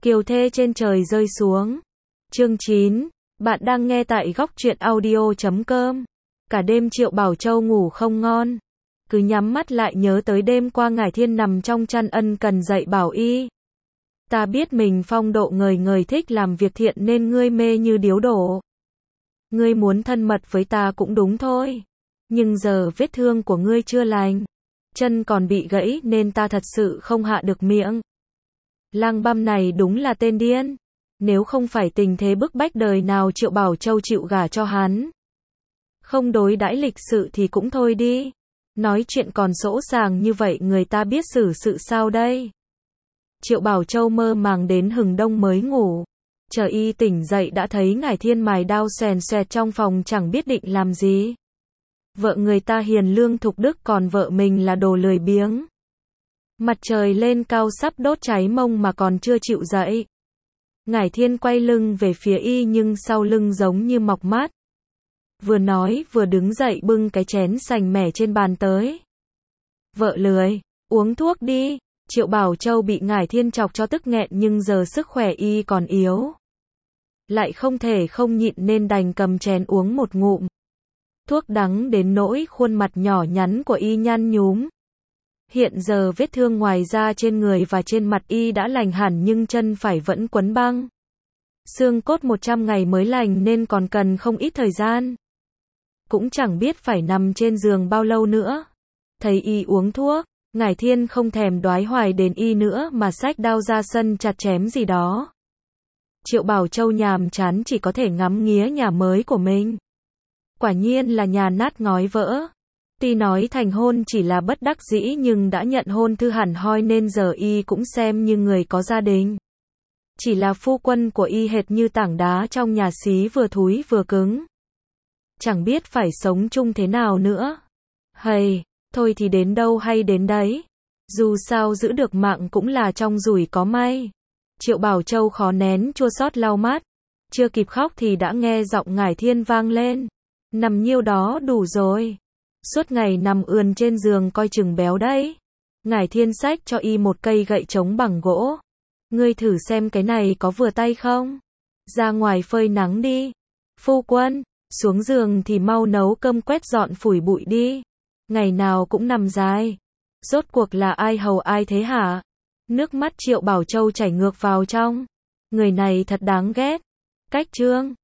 Kiều thê trên trời rơi xuống. Chương 9. Bạn đang nghe tại góc truyện audio.com. Cả đêm Triệu Bảo Châu ngủ không ngon. Cứ nhắm mắt lại nhớ tới đêm qua Ngải Thiên nằm trong chăn ân cần dạy bảo y. Ta biết mình phong độ ngời ngời thích làm việc thiện nên ngươi mê như điếu đổ. Ngươi muốn thân mật với ta cũng đúng thôi. Nhưng giờ vết thương của ngươi chưa lành. Chân còn bị gãy nên ta thật sự không hạ được miệng. Lang Băm này đúng là tên điên. Nếu không phải tình thế bức bách đời nào Triệu Bảo Châu chịu gả cho hắn. Không đối đãi lịch sự thì cũng thôi đi. Nói chuyện còn sỗ sàng như vậy người ta biết xử sự sao đây. Triệu Bảo Châu mơ màng đến hừng đông mới ngủ. Chờ y tỉnh dậy đã thấy Ngải Thiên mài đao xoèn xoẹt trong phòng chẳng biết định làm gì. Vợ người ta hiền lương thục đức còn vợ mình là đồ lười biếng. Mặt trời lên cao sắp đốt cháy mông mà còn chưa chịu dậy. Ngải Thiên quay lưng về phía y nhưng sau lưng giống như mọc mát. Vừa nói vừa đứng dậy bưng cái chén sành mẻ trên bàn tới. Vợ lười, uống thuốc đi. Triệu Bảo Châu bị Ngải Thiên chọc cho tức nghẹn nhưng giờ sức khỏe y còn yếu. Lại không thể không nhịn nên đành cầm chén uống một ngụm. Thuốc đắng đến nỗi khuôn mặt nhỏ nhắn của y nhăn nhúm. Hiện giờ vết thương ngoài da trên người và trên mặt y đã lành hẳn nhưng chân phải vẫn quấn băng. Xương cốt 100 ngày mới lành nên còn cần không ít thời gian. Cũng chẳng biết phải nằm trên giường bao lâu nữa. Thấy y uống thuốc, Ngải Thiên không thèm đoái hoài đến y nữa mà xách đao ra sân chặt chém gì đó. Triệu Bảo Châu nhàm chán chỉ có thể ngắm nghía nhà mới của mình. Quả nhiên là nhà nát ngói vỡ. Tuy nói thành hôn chỉ là bất đắc dĩ nhưng đã nhận hôn thư hẳn hoi nên giờ y cũng xem như người có gia đình. Chỉ là phu quân của y hệt như tảng đá trong nhà xí vừa thúi vừa cứng. Chẳng biết phải sống chung thế nào nữa. Hầy, thôi thì đến đâu hay đến đấy. Dù sao giữ được mạng cũng là trong rủi có may. Triệu Bảo Châu khó nén chua xót lau mắt. Chưa kịp khóc thì đã nghe giọng Ngải Thiên vang lên. Nằm nhiêu đó đủ rồi. Suốt ngày nằm ườn trên giường coi chừng béo đấy. Ngải Thiên xách cho y một cây gậy trống bằng gỗ. Ngươi thử xem cái này có vừa tay không? Ra ngoài phơi nắng đi. Phu quân, xuống giường thì mau nấu cơm quét dọn phủi bụi đi. Ngày nào cũng nằm dài. Rốt cuộc là ai hầu ai thế hả? Nước mắt Triệu Bảo Châu chảy ngược vào trong. Người này thật đáng ghét. Cách chương